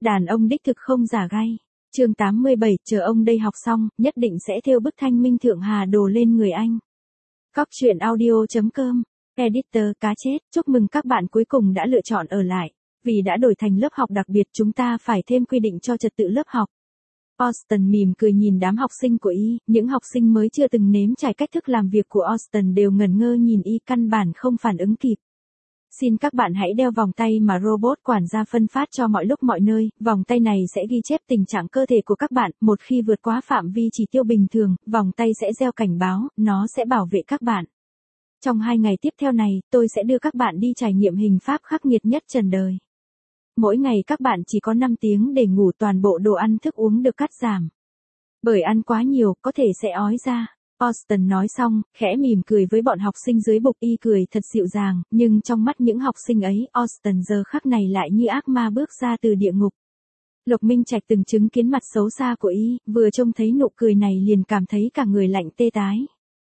Đàn ông đích thực không giả gay. Chương 87, chờ ông đây học xong, nhất định sẽ thêu bức Thanh Minh Thượng Hà đồ lên người anh. Cóc truyện audio.com. Editor cá chết, chúc mừng các bạn cuối cùng đã lựa chọn ở lại. Vì đã đổi thành lớp học đặc biệt chúng ta phải thêm quy định cho trật tự lớp học. Austin mỉm cười nhìn đám học sinh của y, những học sinh mới chưa từng nếm trải cách thức làm việc của Austin đều ngẩn ngơ nhìn y căn bản không phản ứng kịp. Xin các bạn hãy đeo vòng tay mà robot quản gia phân phát cho mọi lúc mọi nơi, vòng tay này sẽ ghi chép tình trạng cơ thể của các bạn, một khi vượt quá phạm vi chỉ tiêu bình thường, vòng tay sẽ reo cảnh báo, nó sẽ bảo vệ các bạn. Trong 2 ngày tiếp theo này, tôi sẽ đưa các bạn đi trải nghiệm hình pháp khắc nghiệt nhất trần đời. Mỗi ngày các bạn chỉ có 5 tiếng để ngủ, toàn bộ đồ ăn thức uống được cắt giảm. Bởi ăn quá nhiều, có thể sẽ ói ra. Austin nói xong, khẽ mỉm cười với bọn học sinh dưới bục, y cười thật dịu dàng, nhưng trong mắt những học sinh ấy, Austin giờ khắc này lại như ác ma bước ra từ địa ngục. Lục Minh Trạch từng chứng kiến mặt xấu xa của y, vừa trông thấy nụ cười này liền cảm thấy cả người lạnh tê tái.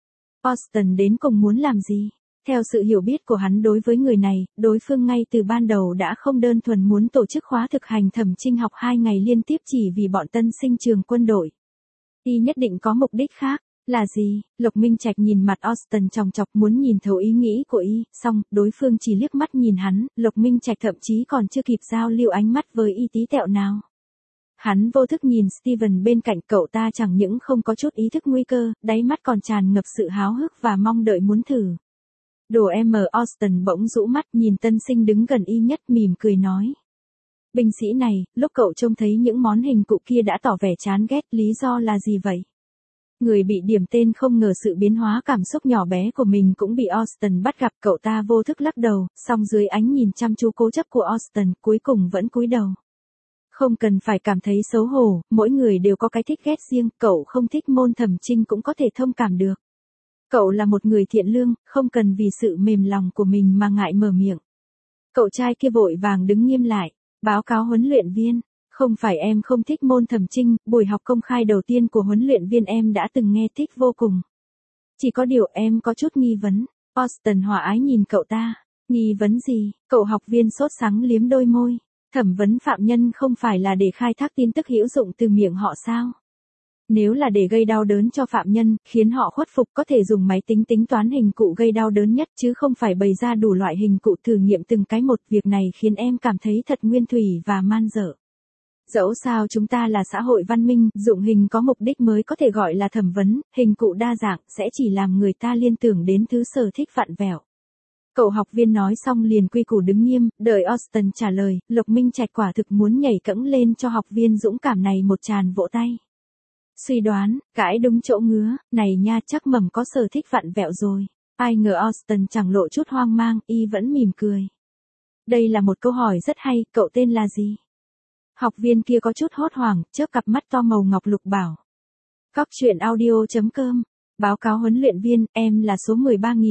Austin đến cùng muốn làm gì? Theo sự hiểu biết của hắn đối với người này, đối phương ngay từ ban đầu đã không đơn thuần muốn tổ chức khóa thực hành thẩm trinh học 2 ngày liên tiếp chỉ vì bọn tân sinh trường quân đội. Y nhất định có mục đích khác. Là gì? Lục Minh Trạch nhìn mặt Austin chòng chọc muốn nhìn thấu ý nghĩ của y, xong, đối phương chỉ liếc mắt nhìn hắn, Lục Minh Trạch thậm chí còn chưa kịp giao lưu ánh mắt với y tí tẹo nào. Hắn vô thức nhìn Steven bên cạnh, cậu ta chẳng những không có chút ý thức nguy cơ, đáy mắt còn tràn ngập sự háo hức và mong đợi muốn thử. Đồ em Austin bỗng rũ mắt nhìn tân sinh đứng gần y nhất, mỉm cười nói. Binh sĩ này, lúc cậu trông thấy những món hình cụ kia đã tỏ vẻ chán ghét, lý do là gì vậy? Người bị điểm tên không ngờ sự biến hóa cảm xúc nhỏ bé của mình cũng bị Austin bắt gặp, cậu ta vô thức lắc đầu, song dưới ánh nhìn chăm chú cố chấp của Austin, cuối cùng vẫn cúi đầu. Không cần phải cảm thấy xấu hổ, mỗi người đều có cái thích ghét riêng, cậu không thích môn thẩm trinh cũng có thể thông cảm được. Cậu là một người thiện lương, không cần vì sự mềm lòng của mình mà ngại mở miệng. Cậu trai kia vội vàng đứng nghiêm lại, báo cáo huấn luyện viên. Không phải em không thích môn thẩm trinh, buổi học công khai đầu tiên của huấn luyện viên em đã từng nghe thích vô cùng. Chỉ có điều em có chút nghi vấn. Austin hòa ái nhìn cậu ta. Nghi vấn gì? Cậu học viên sốt sắng liếm đôi môi. Thẩm vấn phạm nhân không phải là để khai thác tin tức hữu dụng từ miệng họ sao? Nếu là để gây đau đớn cho phạm nhân, khiến họ khuất phục, có thể dùng máy tính tính toán hình cụ gây đau đớn nhất chứ không phải bày ra đủ loại hình cụ thử nghiệm từng cái một. Việc này khiến em cảm thấy thật nguyên thủy và man dợ. Dẫu sao chúng ta là xã hội văn minh, dụng hình có mục đích mới có thể gọi là thẩm vấn, hình cụ đa dạng sẽ chỉ làm người ta liên tưởng đến thứ sở thích vặn vẹo. Cậu học viên nói xong liền quy củ đứng nghiêm, đợi Austin trả lời, Lục Minh Trạch quả thực muốn nhảy cẫng lên cho học viên dũng cảm này một tràng vỗ tay. Suy đoán, cãi đúng chỗ ngứa, này nha chắc mầm có sở thích vặn vẹo rồi. Ai ngờ Austin chẳng lộ chút hoang mang, y vẫn mỉm cười. Đây là một câu hỏi rất hay, cậu tên là gì? Học viên kia có chút hốt hoảng, chớp cặp mắt to màu ngọc lục bảo. Cóc truyện audio.com. Báo cáo huấn luyện viên, em là số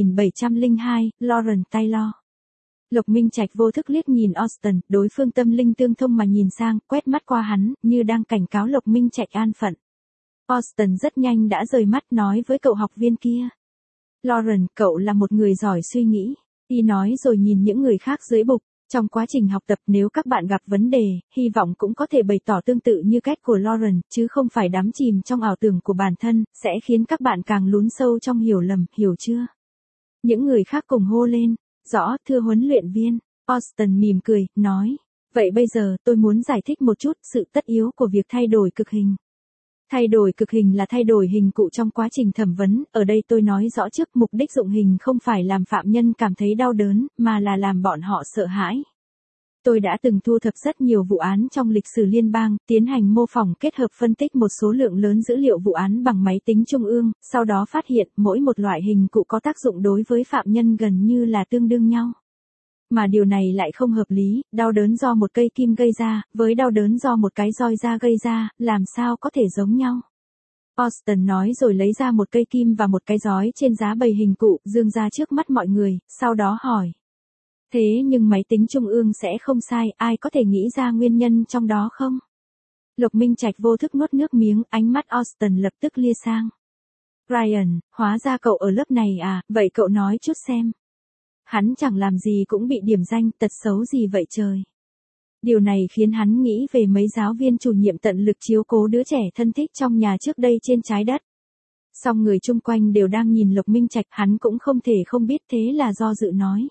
13702, Lauren Taylor. Lục Minh Trạch vô thức liếc nhìn Austin, đối phương tâm linh tương thông mà nhìn sang, quét mắt qua hắn, như đang cảnh cáo Lục Minh Trạch an phận. Austin rất nhanh đã rời mắt nói với cậu học viên kia. Lauren, cậu là một người giỏi suy nghĩ. Y nói rồi nhìn những người khác dưới bục. Trong quá trình học tập nếu các bạn gặp vấn đề, hy vọng cũng có thể bày tỏ tương tự như cách của Lauren, chứ không phải đắm chìm trong ảo tưởng của bản thân, sẽ khiến các bạn càng lún sâu trong hiểu lầm, hiểu chưa? Những người khác cùng hô lên, rõ, thưa huấn luyện viên. Austin mỉm cười, nói, vậy bây giờ tôi muốn giải thích một chút sự tất yếu của việc thay đổi cực hình. Thay đổi cực hình là thay đổi hình cụ trong quá trình thẩm vấn, ở đây tôi nói rõ trước mục đích dụng hình không phải làm phạm nhân cảm thấy đau đớn, mà là làm bọn họ sợ hãi. Tôi đã từng thu thập rất nhiều vụ án trong lịch sử liên bang, tiến hành mô phỏng kết hợp phân tích một số lượng lớn dữ liệu vụ án bằng máy tính trung ương, sau đó phát hiện mỗi một loại hình cụ có tác dụng đối với phạm nhân gần như là tương đương nhau. Mà điều này lại không hợp lý, đau đớn do một cây kim gây ra, với đau đớn do một cái roi da gây ra, làm sao có thể giống nhau. Austin nói rồi lấy ra một cây kim và một cái giói trên giá bày hình cụ, dương ra trước mắt mọi người, sau đó hỏi. Thế nhưng máy tính trung ương sẽ không sai, ai có thể nghĩ ra nguyên nhân trong đó không? Lục Minh Trạch vô thức nuốt nước miếng, ánh mắt Austin lập tức lia sang. Ryan, hóa ra cậu ở lớp này à, vậy cậu nói chút xem. Hắn chẳng làm gì cũng bị điểm danh, tật xấu gì vậy trời. Điều này khiến hắn nghĩ về mấy giáo viên chủ nhiệm tận lực chiếu cố đứa trẻ thân thích trong nhà trước đây trên trái đất. Song người chung quanh đều đang nhìn Lục Minh Trạch, hắn cũng không thể không biết, thế là do dự nói.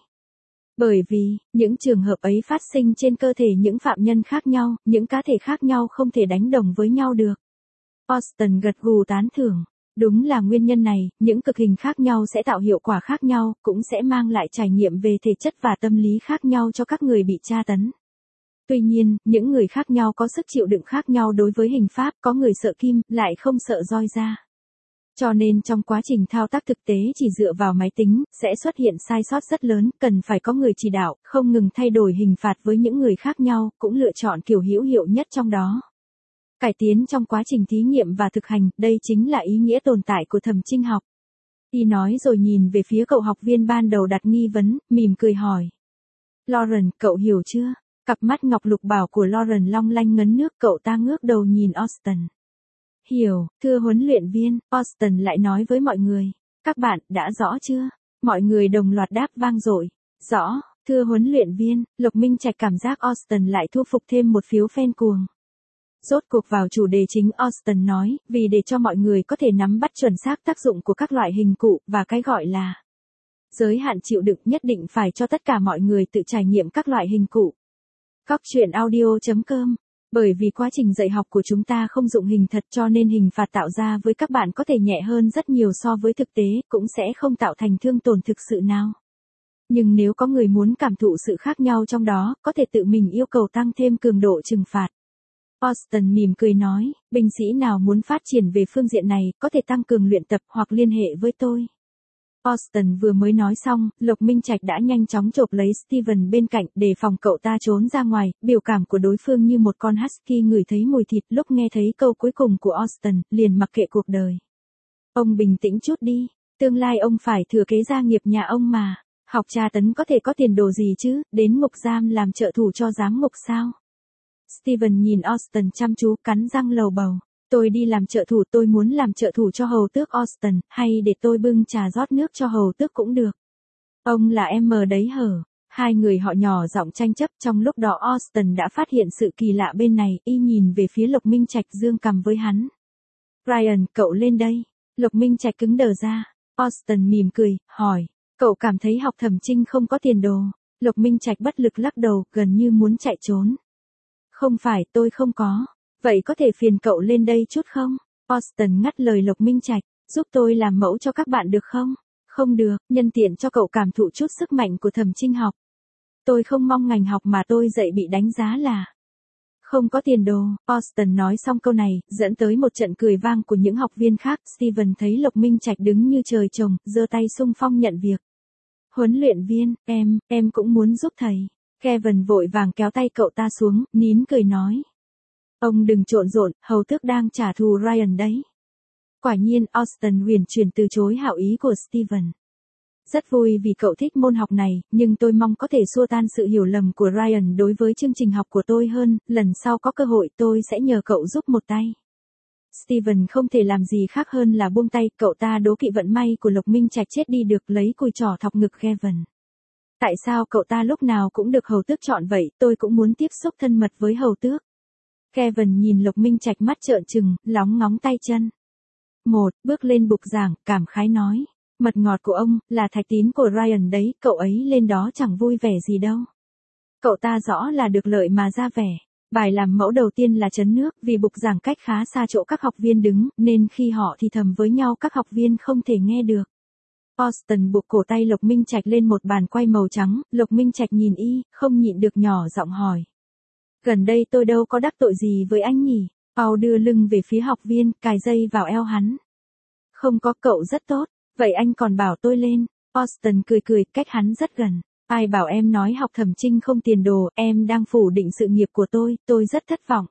Bởi vì, những trường hợp ấy phát sinh trên cơ thể những phạm nhân khác nhau, những cá thể khác nhau không thể đánh đồng với nhau được. Austin gật gù tán thưởng. Đúng là nguyên nhân này, những cực hình khác nhau sẽ tạo hiệu quả khác nhau, cũng sẽ mang lại trải nghiệm về thể chất và tâm lý khác nhau cho các người bị tra tấn. Tuy nhiên, những người khác nhau có sức chịu đựng khác nhau đối với hình pháp, có người sợ kim, lại không sợ roi da. Cho nên trong quá trình thao tác thực tế chỉ dựa vào máy tính, sẽ xuất hiện sai sót rất lớn, cần phải có người chỉ đạo, không ngừng thay đổi hình phạt với những người khác nhau, cũng lựa chọn kiểu hữu hiệu nhất trong đó. Cải tiến trong quá trình thí nghiệm và thực hành, đây chính là ý nghĩa tồn tại của thẩm trinh học. Y nói rồi nhìn về phía cậu học viên ban đầu đặt nghi vấn, mỉm cười hỏi. Lauren, cậu hiểu chưa? Cặp mắt ngọc lục bảo của Lauren long lanh ngấn nước, cậu ta ngước đầu nhìn Austin. Hiểu, thưa huấn luyện viên, Austin lại nói với mọi người. Các bạn, đã rõ chưa? Mọi người đồng loạt đáp vang dội. Rõ, thưa huấn luyện viên, Lục Minh Trạch cảm giác Austin lại thu phục thêm một phiếu fan cuồng. Rốt cuộc vào chủ đề chính, Austin nói, vì để cho mọi người có thể nắm bắt chuẩn xác tác dụng của các loại hình cụ, và cái gọi là giới hạn chịu đựng, nhất định phải cho tất cả mọi người tự trải nghiệm các loại hình cụ. Cóc truyện audio.com. Bởi vì quá trình dạy học của chúng ta không dụng hình thật, cho nên hình phạt tạo ra với các bạn có thể nhẹ hơn rất nhiều so với thực tế, cũng sẽ không tạo thành thương tổn thực sự nào. Nhưng nếu có người muốn cảm thụ sự khác nhau trong đó, có thể tự mình yêu cầu tăng thêm cường độ trừng phạt. Austin mỉm cười nói, binh sĩ nào muốn phát triển về phương diện này, có thể tăng cường luyện tập hoặc liên hệ với tôi. Austin vừa mới nói xong, Lục Minh Trạch đã nhanh chóng chộp lấy Steven bên cạnh, để phòng cậu ta trốn ra ngoài, biểu cảm của đối phương như một con husky ngửi thấy mùi thịt. Lúc nghe thấy câu cuối cùng của Austin, liền mặc kệ cuộc đời. Ông bình tĩnh chút đi, tương lai ông phải thừa kế gia nghiệp nhà ông mà, học tra tấn có thể có tiền đồ gì chứ, đến ngục giam làm trợ thủ cho giám ngục sao? Steven nhìn Austin chăm chú, cắn răng lầu bầu. Tôi đi làm trợ thủ, tôi muốn làm trợ thủ cho hầu tước Austin, hay để tôi bưng trà rót nước cho hầu tước cũng được. Ông là em mờ đấy hở? Hai người họ nhỏ giọng tranh chấp, trong lúc đó Austin đã phát hiện sự kỳ lạ bên này, y nhìn về phía Lục Minh Trạch dương cằm với hắn. Ryan, cậu lên đây. Lục Minh Trạch cứng đờ ra. Austin mỉm cười, hỏi, cậu cảm thấy học thẩm trinh không có tiền đồ? Lục Minh Trạch bất lực lắc đầu, gần như muốn chạy trốn. Không phải, tôi không có. Vậy có thể phiền cậu lên đây chút không? Austin ngắt lời Lục Minh Trạch, giúp tôi làm mẫu cho các bạn được không? Không được, nhân tiện cho cậu cảm thụ chút sức mạnh của thẩm trinh học. Tôi không mong ngành học mà tôi dạy bị đánh giá là không có tiền đồ. Austin nói xong câu này, dẫn tới một trận cười vang của những học viên khác. Steven thấy Lục Minh Trạch đứng như trời trồng, giơ tay xung phong nhận việc. Huấn luyện viên, em cũng muốn giúp thầy. Kevin vội vàng kéo tay cậu ta xuống, nín cười nói. Ông đừng trộn rộn, hầu tước đang trả thù Ryan đấy. Quả nhiên, Austin huyền chuyển từ chối hảo ý của Steven. Rất vui vì cậu thích môn học này, nhưng tôi mong có thể xua tan sự hiểu lầm của Ryan đối với chương trình học của tôi hơn, lần sau có cơ hội tôi sẽ nhờ cậu giúp một tay. Steven không thể làm gì khác hơn là buông tay, cậu ta đố kỵ vận may của Lục Minh Trạch chết đi được, lấy cùi trỏ thọc ngực Kevin. Tại sao cậu ta lúc nào cũng được hầu tước chọn vậy, tôi cũng muốn tiếp xúc thân mật với hầu tước. Kevin nhìn Lục Minh Trạch mắt trợn trừng, lóng ngóng tay chân. Bước lên bục giảng, cảm khái nói. Mật ngọt của ông, là thạch tín của Ryan đấy, cậu ấy lên đó chẳng vui vẻ gì đâu. Cậu ta rõ là được lợi mà ra vẻ. Bài làm mẫu đầu tiên là trấn nước, vì bục giảng cách khá xa chỗ các học viên đứng, nên khi họ thì thầm với nhau các học viên không thể nghe được. Austin buộc cổ tay Lục Minh Trạch lên một bàn quay màu trắng, Lục Minh Trạch nhìn y, không nhịn được nhỏ giọng hỏi. Gần đây tôi đâu có đắc tội gì với anh nhỉ? Paul đưa lưng về phía học viên, cài dây vào eo hắn. Không có, cậu rất tốt, vậy anh còn bảo tôi lên. Austin cười, cách hắn rất gần. Ai bảo em nói học thẩm trinh không tiền đồ, em đang phủ định sự nghiệp của tôi rất thất vọng.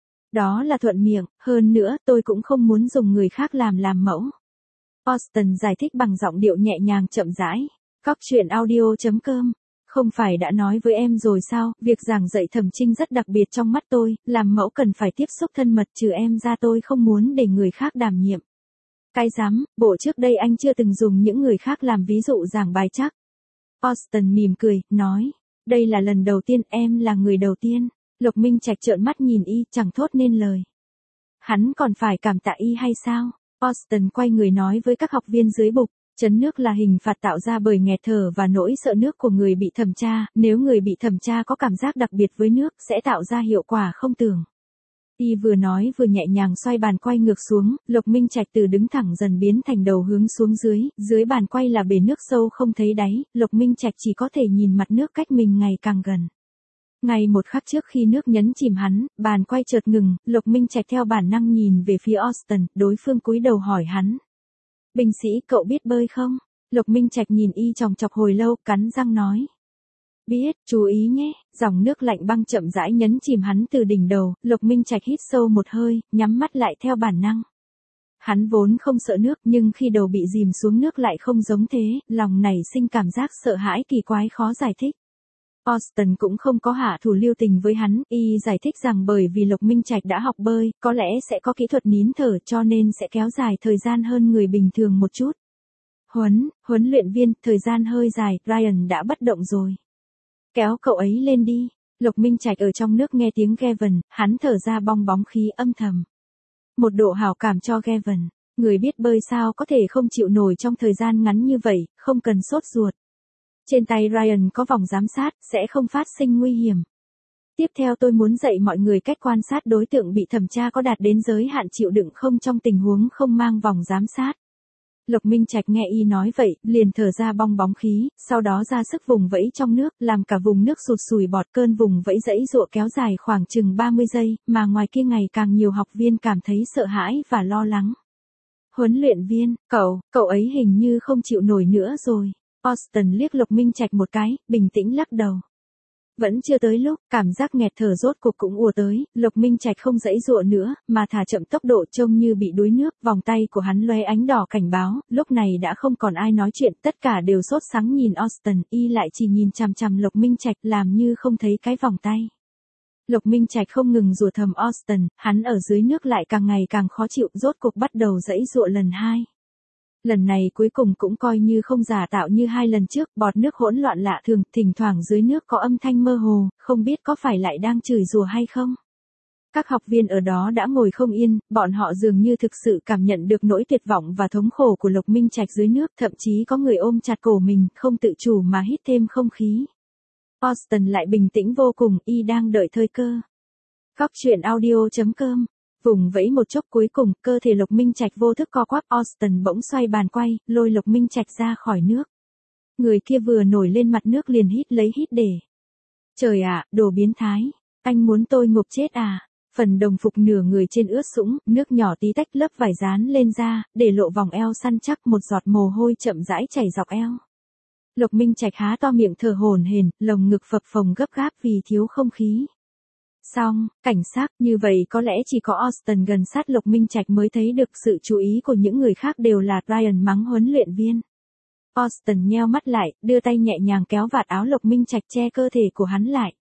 Đó là thuận miệng, hơn nữa tôi cũng không muốn dùng người khác làm mẫu. Austin giải thích bằng giọng điệu nhẹ nhàng chậm rãi. Cóc truyện audio.com. Không phải đã nói với em rồi sao, việc giảng dạy thẩm trinh rất đặc biệt trong mắt tôi, làm mẫu cần phải tiếp xúc thân mật, trừ em ra tôi không muốn để người khác đảm nhiệm. Cái dám, bộ trước đây anh chưa từng dùng những người khác làm ví dụ giảng bài chắc. Austin mỉm cười, nói, đây là lần đầu tiên, em là người đầu tiên. Lục Minh Trạch trợn mắt nhìn y, chẳng thốt nên lời. Hắn còn phải cảm tạ y hay sao? Austin quay người nói với các học viên dưới bục, chấn nước là hình phạt tạo ra bởi nghẹt thở và nỗi sợ nước của người bị thẩm tra, nếu người bị thẩm tra có cảm giác đặc biệt với nước sẽ tạo ra hiệu quả không tưởng. Y vừa nói vừa nhẹ nhàng xoay bàn quay ngược xuống, Lục Minh Trạch từ đứng thẳng dần biến thành đầu hướng xuống dưới bàn quay là bể nước sâu không thấy đáy, Lục Minh Trạch chỉ có thể nhìn mặt nước cách mình ngày càng gần. Ngay một khắc trước khi nước nhấn chìm hắn, bàn quay chợt ngừng, Lục Minh Trạch theo bản năng nhìn về phía Austin, đối phương cúi đầu hỏi hắn. Binh sĩ, cậu biết bơi không? Lục Minh Trạch nhìn y chòng chọc hồi lâu, cắn răng nói. Biết, chú ý nhé, dòng nước lạnh băng chậm rãi nhấn chìm hắn từ đỉnh đầu, Lục Minh Trạch hít sâu một hơi, nhắm mắt lại theo bản năng. Hắn vốn không sợ nước nhưng khi đầu bị dìm xuống nước lại không giống thế, lòng nảy sinh cảm giác sợ hãi kỳ quái khó giải thích. Austin cũng không có hạ thủ lưu tình với hắn, y giải thích rằng bởi vì Lục Minh Trạch đã học bơi, có lẽ sẽ có kỹ thuật nín thở cho nên sẽ kéo dài thời gian hơn người bình thường một chút. Huấn luyện viên, thời gian hơi dài, Ryan đã bất động rồi. Kéo cậu ấy lên đi. Lục Minh Trạch ở trong nước nghe tiếng Gavin, hắn thở ra bong bóng khí âm thầm. Một độ hảo cảm cho Gavin, người biết bơi sao có thể không chịu nổi trong thời gian ngắn như vậy, không cần sốt ruột. Trên tay Ryan có vòng giám sát, sẽ không phát sinh nguy hiểm. Tiếp theo tôi muốn dạy mọi người cách quan sát đối tượng bị thẩm tra có đạt đến giới hạn chịu đựng không trong tình huống không mang vòng giám sát. Lục Minh Trạch nghe y nói vậy, liền thở ra bong bóng khí, sau đó ra sức vùng vẫy trong nước, làm cả vùng nước sụt sùi bọt, cơn vùng vẫy dãy giụa kéo dài khoảng chừng 30 giây, mà ngoài kia ngày càng nhiều học viên cảm thấy sợ hãi và lo lắng. Huấn luyện viên, cậu ấy hình như không chịu nổi nữa rồi. Austin liếc Lục Minh Trạch một cái, bình tĩnh lắc đầu. Vẫn chưa tới lúc, cảm giác nghẹt thở rốt cuộc cũng ùa tới, Lục Minh Trạch không dãy dụa nữa, mà thả chậm tốc độ trông như bị đuối nước, vòng tay của hắn lóe ánh đỏ cảnh báo, lúc này đã không còn ai nói chuyện, tất cả đều sốt sắng nhìn Austin, y lại chỉ nhìn chằm chằm Lục Minh Trạch làm như không thấy cái vòng tay. Lục Minh Trạch không ngừng rủa thầm Austin, hắn ở dưới nước lại càng ngày càng khó chịu, rốt cuộc bắt đầu dãy dụa lần 2. Lần này cuối cùng cũng coi như không giả tạo như 2 lần trước, bọt nước hỗn loạn lạ thường, thỉnh thoảng dưới nước có âm thanh mơ hồ, không biết có phải lại đang chửi rủa hay không. Các học viên ở đó đã ngồi không yên, bọn họ dường như thực sự cảm nhận được nỗi tuyệt vọng và thống khổ của Lục Minh Trạch dưới nước, thậm chí có người ôm chặt cổ mình, không tự chủ mà hít thêm không khí. Austin lại bình tĩnh vô cùng, y đang đợi thời cơ. Góc truyện audio.com. Vùng vẫy một chốc cuối cùng, cơ thể Lục Minh Trạch vô thức co quắp, Austin bỗng xoay bàn quay, lôi Lục Minh Trạch ra khỏi nước. Người kia vừa nổi lên mặt nước liền hít lấy hít để. Trời ạ, đồ biến thái, anh muốn tôi ngục chết à? Phần đồng phục nửa người trên ướt sũng, nước nhỏ tí tách lớp vải dán lên da, để lộ vòng eo săn chắc, một giọt mồ hôi chậm rãi chảy dọc eo. Lục Minh Trạch há to miệng thở hổn hển, lồng ngực phập phồng gấp gáp vì thiếu không khí. Xong, cảnh sát, như vậy có lẽ chỉ có Austin gần sát Lục Minh Trạch mới thấy được sự chú ý của những người khác đều là Ryan mắng huấn luyện viên. Austin nheo mắt lại, đưa tay nhẹ nhàng kéo vạt áo Lục Minh Trạch che cơ thể của hắn lại.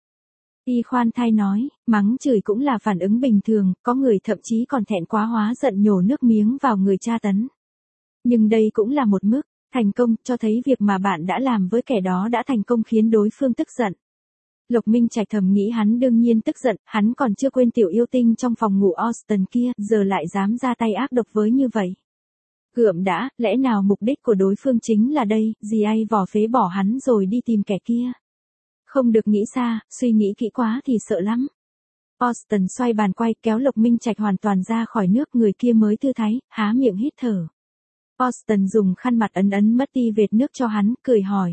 Y khoan thai nói, mắng chửi cũng là phản ứng bình thường, có người thậm chí còn thẹn quá hóa giận nhổ nước miếng vào người tra tấn. Nhưng đây cũng là một mức, thành công, cho thấy việc mà bạn đã làm với kẻ đó đã thành công khiến đối phương tức giận. Lục Minh Trạch thầm nghĩ hắn đương nhiên tức giận, hắn còn chưa quên tiểu yêu tinh trong phòng ngủ Austin kia, giờ lại dám ra tay ác độc với như vậy. Gượm đã, lẽ nào mục đích của đối phương chính là đây, gì ai vỏ phế bỏ hắn rồi đi tìm kẻ kia. Không được nghĩ xa, suy nghĩ kỹ quá thì sợ lắm. Austin xoay bàn quay kéo Lục Minh Trạch hoàn toàn ra khỏi nước, người kia mới thư thái, há miệng hít thở. Austin dùng khăn mặt ấn mất đi vệt nước cho hắn, cười hỏi.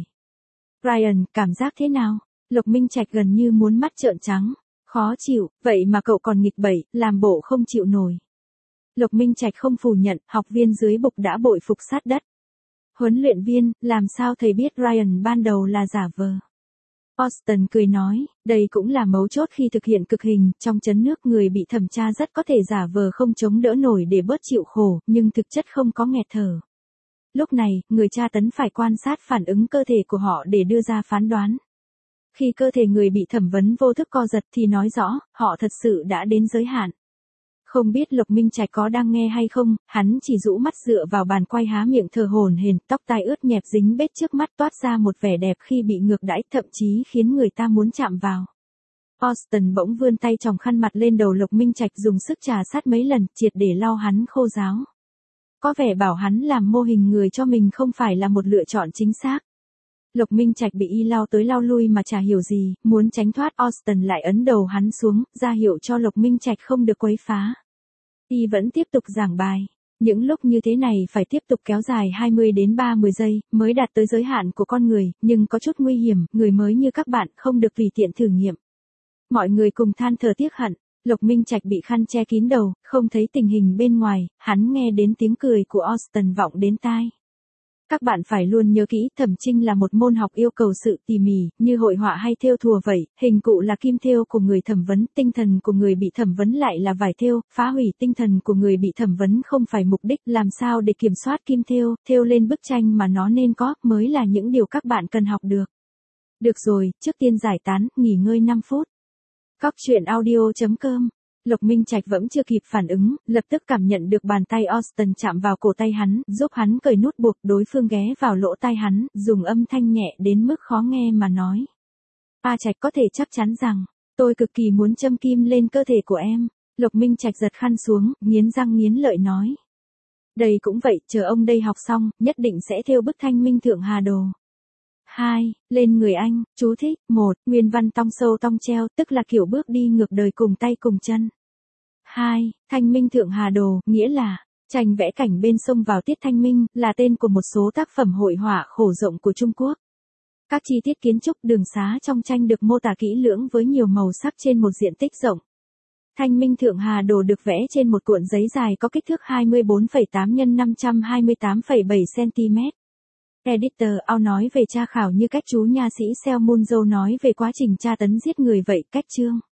Ryan, cảm giác thế nào? Lục Minh Trạch gần như muốn mắt trợn trắng. Khó chịu, vậy mà cậu còn nghịch bậy, làm bộ không chịu nổi. Lục Minh Trạch không phủ nhận, học viên dưới bục đã bội phục sát đất. Huấn luyện viên, làm sao thầy biết Ryan ban đầu là giả vờ? Austin cười nói, đây cũng là mấu chốt khi thực hiện cực hình, trong chấn nước người bị thẩm tra rất có thể giả vờ không chống đỡ nổi để bớt chịu khổ, nhưng thực chất không có nghẹt thở. Lúc này, người tra tấn phải quan sát phản ứng cơ thể của họ để đưa ra phán đoán. Khi cơ thể người bị thẩm vấn vô thức co giật thì nói rõ, họ thật sự đã đến giới hạn. Không biết Lục Minh Trạch có đang nghe hay không, hắn chỉ rũ mắt dựa vào bàn quay há miệng thở hổn hển, tóc tai ướt nhẹp dính bết trước mắt toát ra một vẻ đẹp khi bị ngược đãi, thậm chí khiến người ta muốn chạm vào. Austin bỗng vươn tay tròng khăn mặt lên đầu Lục Minh Trạch dùng sức trà sát mấy lần, triệt để lau hắn khô ráo. Có vẻ bảo hắn làm mô hình người cho mình không phải là một lựa chọn chính xác. Lục Minh Trạch bị y lau tới lau lui mà chả hiểu gì, muốn tránh thoát Austin lại ấn đầu hắn xuống, ra hiệu cho Lục Minh Trạch không được quấy phá. Y vẫn tiếp tục giảng bài. Những lúc như thế này phải tiếp tục kéo dài 20 đến 30 giây, mới đạt tới giới hạn của con người, nhưng có chút nguy hiểm, người mới như các bạn không được tùy tiện thử nghiệm. Mọi người cùng than thở tiếc hận, Lục Minh Trạch bị khăn che kín đầu, không thấy tình hình bên ngoài, hắn nghe đến tiếng cười của Austin vọng đến tai. Các bạn phải luôn nhớ kỹ, thẩm trinh là một môn học yêu cầu sự tỉ mỉ, như hội họa hay thêu thùa vậy, hình cụ là kim thêu của người thẩm vấn, tinh thần của người bị thẩm vấn lại là vải thêu, phá hủy tinh thần của người bị thẩm vấn không phải mục đích, làm sao để kiểm soát kim thêu lên bức tranh mà nó nên có, mới là những điều các bạn cần học được. Được rồi, trước tiên giải tán, nghỉ ngơi 5 phút. Cóc truyện audio.com. Lục Minh Trạch vẫn chưa kịp phản ứng, lập tức cảm nhận được bàn tay Austin chạm vào cổ tay hắn, giúp hắn cởi nút buộc, đối phương ghé vào lỗ tai hắn, dùng âm thanh nhẹ đến mức khó nghe mà nói. A Trạch có thể chắc chắn rằng, tôi cực kỳ muốn châm kim lên cơ thể của em. Lục Minh Trạch giật khăn xuống, nghiến răng nghiến lợi nói. Đây cũng vậy, chờ ông đây học xong, nhất định sẽ thêu bức Thanh Minh Thượng Hà Đồ. 2. Lên người anh, chú thích. 1. Nguyên văn tong sâu tong treo, tức là kiểu bước đi ngược đời cùng tay cùng chân. 2. Thanh Minh Thượng Hà Đồ, nghĩa là tranh vẽ cảnh bên sông vào tiết thanh minh, là tên của một số tác phẩm hội họa khổ rộng của Trung Quốc. Các chi tiết kiến trúc đường xá trong tranh được mô tả kỹ lưỡng với nhiều màu sắc trên một diện tích rộng. Thanh Minh Thượng Hà Đồ được vẽ trên một cuộn giấy dài có kích thước 24,8 x 528,7 cm. Editor Ao nói về tra khảo như cách chú nha sĩ Seo Munzo nói về quá trình tra tấn giết người vậy, cách chương.